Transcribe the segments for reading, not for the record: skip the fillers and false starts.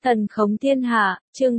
Thần khống thiên hạ, chương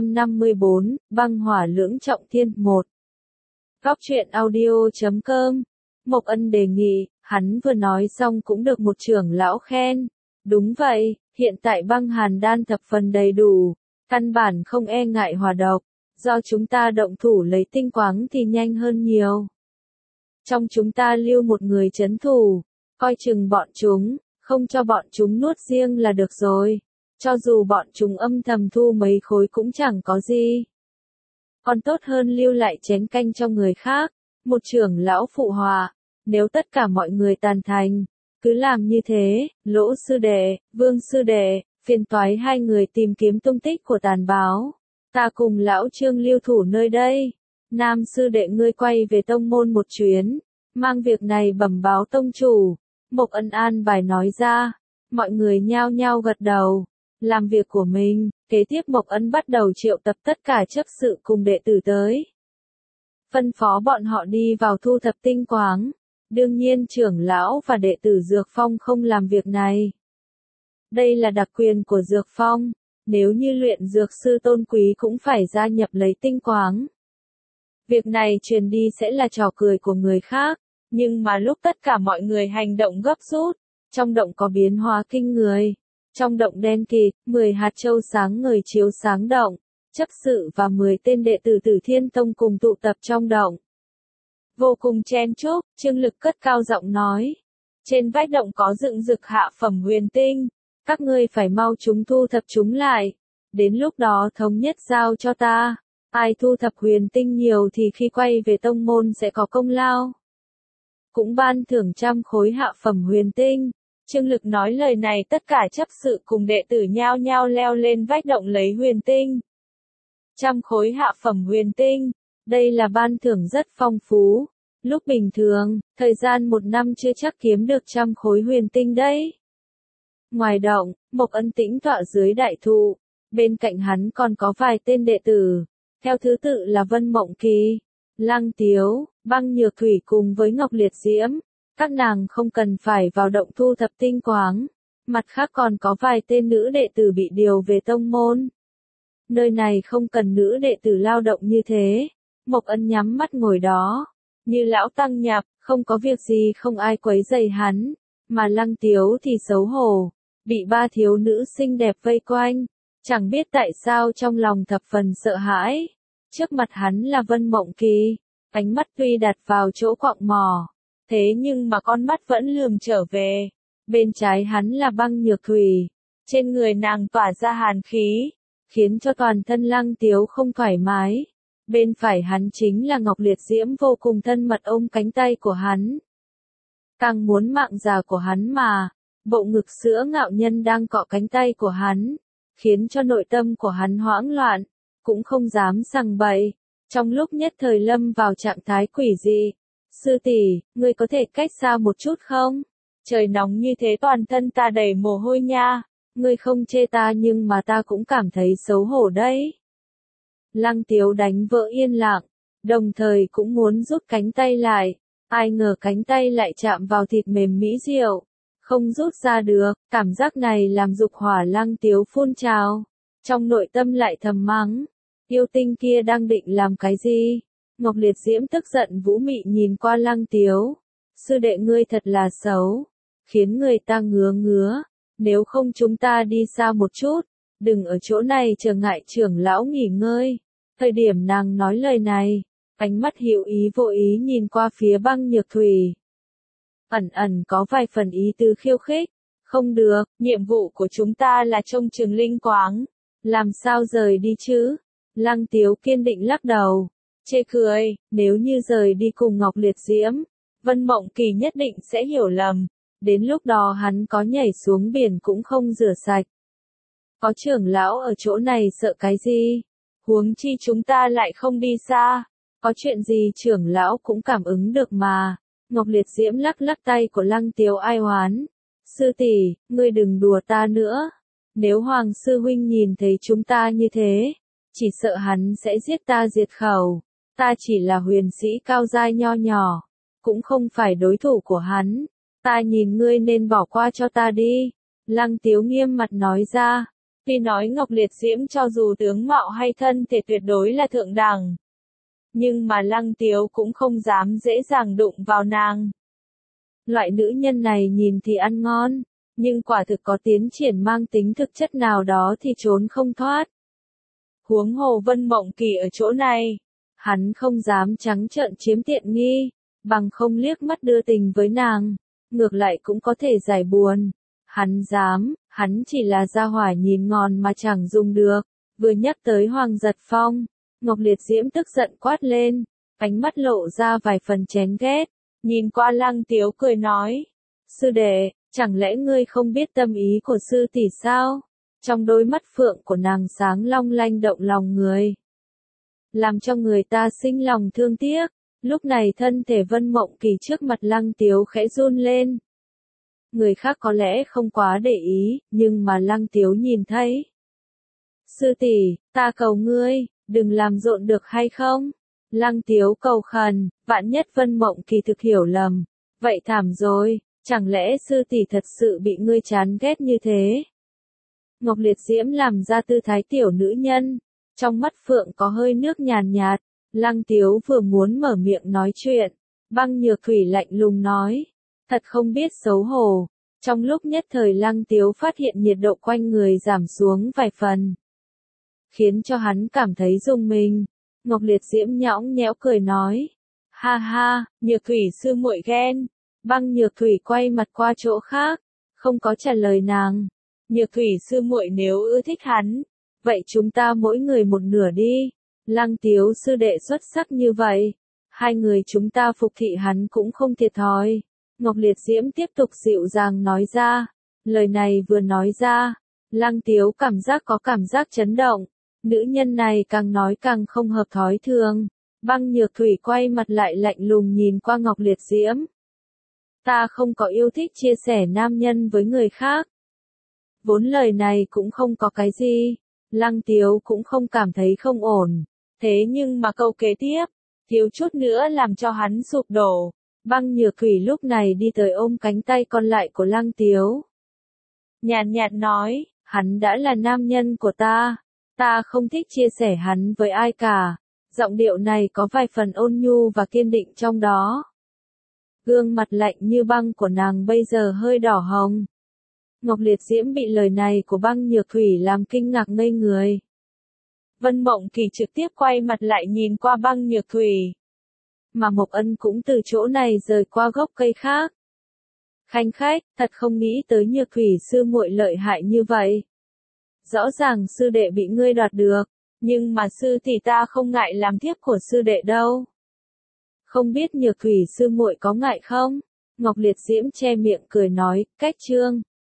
354, băng hỏa lưỡng trọng thiên 1. Góc truyện audio.com. Mộc Ân đề nghị, hắn vừa nói xong cũng được một trưởng lão khen. Đúng vậy, hiện tại băng hàn đan thập phần đầy đủ, căn bản không e ngại hỏa độc, do chúng ta động thủ lấy tinh quáng thì nhanh hơn nhiều. Trong chúng ta lưu một người trấn thủ, coi chừng bọn chúng, không cho bọn chúng nuốt riêng là được rồi. Cho dù bọn chúng âm thầm thu mấy khối cũng chẳng có gì. Còn tốt hơn lưu lại chén canh cho người khác. Một trưởng lão phụ họa, nếu tất cả mọi người tàn thành, cứ làm như thế. Lỗ sư đệ, Vương sư đệ, phiền toái hai người tìm kiếm tung tích của tàn báo. Ta cùng lão Trương lưu thủ nơi đây. Nam sư đệ ngươi quay về tông môn một chuyến, mang việc này bẩm báo tông chủ. Mộc Ân an bài nói ra, mọi người nhao nhao gật đầu. Làm việc của mình, kế tiếp Mộc Ân bắt đầu triệu tập tất cả chấp sự cùng đệ tử tới. Phân phó bọn họ đi vào thu thập tinh quáng. Đương nhiên trưởng lão và đệ tử Dược Phong không làm việc này. Đây là đặc quyền của Dược Phong, nếu như luyện dược sư tôn quý cũng phải gia nhập lấy tinh quáng. Việc này truyền đi sẽ là trò cười của người khác, nhưng mà lúc tất cả mọi người hành động gấp rút, trong động có biến hóa kinh người. Trong động đen kịt, 10 hạt châu sáng ngời chiếu sáng động, chấp sự và 10 tên đệ tử Tử Thiên Tông cùng tụ tập trong động. Vô cùng chen chúc, Trương Lực cất cao giọng nói. Trên vách động có dựng dực hạ phẩm huyền tinh, các ngươi phải mau chúng thu thập chúng lại. Đến lúc đó thống nhất giao cho ta, ai thu thập huyền tinh nhiều thì khi quay về tông môn sẽ có công lao. Cũng ban thưởng 100 khối hạ phẩm huyền tinh. Trương Lực nói lời này tất cả chấp sự cùng đệ tử nhao nhao leo lên vách động lấy huyền tinh. 100 khối hạ phẩm huyền tinh, đây là ban thưởng rất phong phú. Lúc bình thường, thời gian 1 năm chưa chắc kiếm được 100 khối huyền tinh đấy. Ngoài động, Mộc Ân tĩnh tọa dưới đại thụ, bên cạnh hắn còn có vài tên đệ tử, theo thứ tự là Vân Mộng Kỳ, Lăng Tiếu, Băng Nhược Thủy cùng với Ngọc Liệt Diễm. Các nàng không cần phải vào động thu thập tinh quáng, mặt khác còn có vài tên nữ đệ tử bị điều về tông môn. Nơi này không cần nữ đệ tử lao động như thế. Mộc Ân nhắm mắt ngồi đó, như lão tăng nhập, không có việc gì không ai quấy rầy hắn, mà Lăng Tiếu thì xấu hổ, bị 3 thiếu nữ xinh đẹp vây quanh, chẳng biết tại sao trong lòng thập phần sợ hãi. Trước mặt hắn là Vân Mộng Kỳ, ánh mắt tuy đặt vào chỗ quặng mỏ. Thế nhưng mà con mắt vẫn lườm trở về. Bên trái hắn là Băng Nhược Thủy. Trên người nàng tỏa ra hàn khí, khiến cho toàn thân Lăng Tiếu không thoải mái. Bên phải hắn chính là Ngọc Liệt Diễm vô cùng thân mật ôm cánh tay của hắn. Càng muốn mạng già của hắn mà. Bộ ngực sữa ngạo nhân đang cọ cánh tay của hắn, khiến cho nội tâm của hắn hoảng loạn, cũng không dám sằng bậy. Trong lúc nhất thời lâm vào trạng thái quỷ dị. Sư tỷ, ngươi có thể cách xa một chút không? Trời nóng như thế toàn thân ta đầy mồ hôi nha. Ngươi không chê ta nhưng mà ta cũng cảm thấy xấu hổ đấy. Lăng Tiếu đánh vỡ yên lặng, đồng thời cũng muốn rút cánh tay lại. Ai ngờ cánh tay lại chạm vào thịt mềm mỹ diệu, không rút ra được. Cảm giác này làm dục hỏa Lăng Tiếu phun trào. Trong nội tâm lại thầm mắng, yêu tinh kia đang định làm cái gì? Ngọc Liệt Diễm tức giận vũ mị nhìn qua Lăng Tiếu. Sư đệ ngươi thật là xấu, khiến người ta ngứa ngứa. Nếu không chúng ta đi xa một chút, đừng ở chỗ này trở ngại trưởng lão nghỉ ngơi. Thời điểm nàng nói lời này, ánh mắt hữu ý vô ý nhìn qua phía Băng Nhược Thủy. Ẩn ẩn có vài phần ý tứ khiêu khích. Không được, nhiệm vụ của chúng ta là trông chừng linh quáng. Làm sao rời đi chứ? Lăng Tiếu kiên định lắc đầu. Chê cười, nếu như rời đi cùng Ngọc Liệt Diễm, Vân Mộng Kỳ nhất định sẽ hiểu lầm. Đến lúc đó hắn có nhảy xuống biển cũng không rửa sạch. Có trưởng lão ở chỗ này sợ cái gì? Huống chi chúng ta lại không đi xa. Có chuyện gì trưởng lão cũng cảm ứng được mà. Ngọc Liệt Diễm lắc lắc tay của Lăng Tiếu ai oán. Sư tỷ, ngươi đừng đùa ta nữa. Nếu Hoàng sư huynh nhìn thấy chúng ta như thế, chỉ sợ hắn sẽ giết ta diệt khẩu. Ta chỉ là huyền sĩ cao giai nho nhỏ, cũng không phải đối thủ của hắn. Ta nhìn ngươi nên bỏ qua cho ta đi. Lăng Tiếu nghiêm mặt nói ra. Tuy nói Ngọc Liệt Diễm cho dù tướng mạo hay thân thể tuyệt đối là thượng đẳng, nhưng mà Lăng Tiếu cũng không dám dễ dàng đụng vào nàng. Loại nữ nhân này nhìn thì ăn ngon, nhưng quả thực có tiến triển mang tính thực chất nào đó thì trốn không thoát. Huống hồ Vân Mộng Kỳ ở chỗ này, hắn không dám trắng trợn chiếm tiện nghi, bằng không liếc mắt đưa tình với nàng, ngược lại cũng có thể giải buồn. Hắn dám, hắn chỉ là gia hỏa nhìn ngon mà chẳng dùng được. Vừa nhắc tới Hoàng Giật Phong, Ngọc Liệt Diễm tức giận quát lên, ánh mắt lộ ra vài phần chén ghét, nhìn qua Lăng Tiếu cười nói, sư đệ, chẳng lẽ ngươi không biết tâm ý của sư tỷ sao? Trong đôi mắt phượng của nàng sáng long lanh động lòng người, làm cho người ta sinh lòng thương tiếc. Lúc này thân thể Vân Mộng Kỳ trước mặt Lăng Tiếu khẽ run lên. Người khác có lẽ không quá để ý, nhưng mà Lăng Tiếu nhìn thấy. Sư tỷ, ta cầu ngươi, đừng làm rộn được hay không? Lăng Tiếu cầu khẩn, vạn nhất Vân Mộng Kỳ thực hiểu lầm. Vậy thảm rồi, chẳng lẽ sư tỷ thật sự bị ngươi chán ghét như thế? Ngọc Liệt Diễm làm ra tư thái tiểu nữ nhân, trong mắt phượng có hơi nước nhàn nhạt. Lăng Tiếu vừa muốn mở miệng nói chuyện, Băng Nhược Thủy lạnh lùng nói, thật không biết xấu hổ. Trong lúc nhất thời Lăng Tiếu phát hiện nhiệt độ quanh người giảm xuống vài phần, khiến cho hắn cảm thấy rùng mình. Ngọc Liệt Diễm nhõng nhẽo cười nói, ha ha, Nhược Thủy sư muội ghen. Băng Nhược Thủy quay mặt qua chỗ khác, không có trả lời nàng. Nhược Thủy sư muội nếu ưa thích hắn, vậy chúng ta mỗi người một nửa đi. Lăng Tiếu sư đệ xuất sắc như vậy, hai người chúng ta phục thị hắn cũng không thiệt thòi. Ngọc Liệt Diễm tiếp tục dịu dàng nói ra, lời này vừa nói ra, Lăng Tiếu có cảm giác chấn động, nữ nhân này càng nói càng không hợp thói thường. Băng Nhược Thủy quay mặt lại lạnh lùng nhìn qua Ngọc Liệt Diễm. Ta không có yêu thích chia sẻ nam nhân với người khác. Vốn lời này cũng không có cái gì, Lăng Tiếu cũng không cảm thấy không ổn. Thế nhưng mà câu kế tiếp, thiếu chút nữa làm cho hắn sụp đổ. Băng Nhược Thủy lúc này đi tới ôm cánh tay còn lại của Lăng Tiếu. Nhàn nhạt nói, hắn đã là nam nhân của ta không thích chia sẻ hắn với ai cả. Giọng điệu này có vài phần ôn nhu và kiên định trong đó. Gương mặt lạnh như băng của nàng bây giờ hơi đỏ hồng. Ngọc Liệt Diễm bị lời này của Băng Nhược Thủy làm kinh ngạc ngây người. Vân Mộng Kỳ trực tiếp quay mặt lại nhìn qua Băng Nhược Thủy. Mà Mộc Ân cũng từ chỗ này rời qua gốc cây khác. Khanh khách, thật không nghĩ tới Nhược Thủy sư muội lợi hại như vậy. Rõ ràng sư đệ bị ngươi đoạt được, nhưng mà sư tỷ ta không ngại làm thiếp của sư đệ đâu. Không biết Nhược Thủy sư muội có ngại không? Ngọc Liệt Diễm che miệng cười nói, cách chương.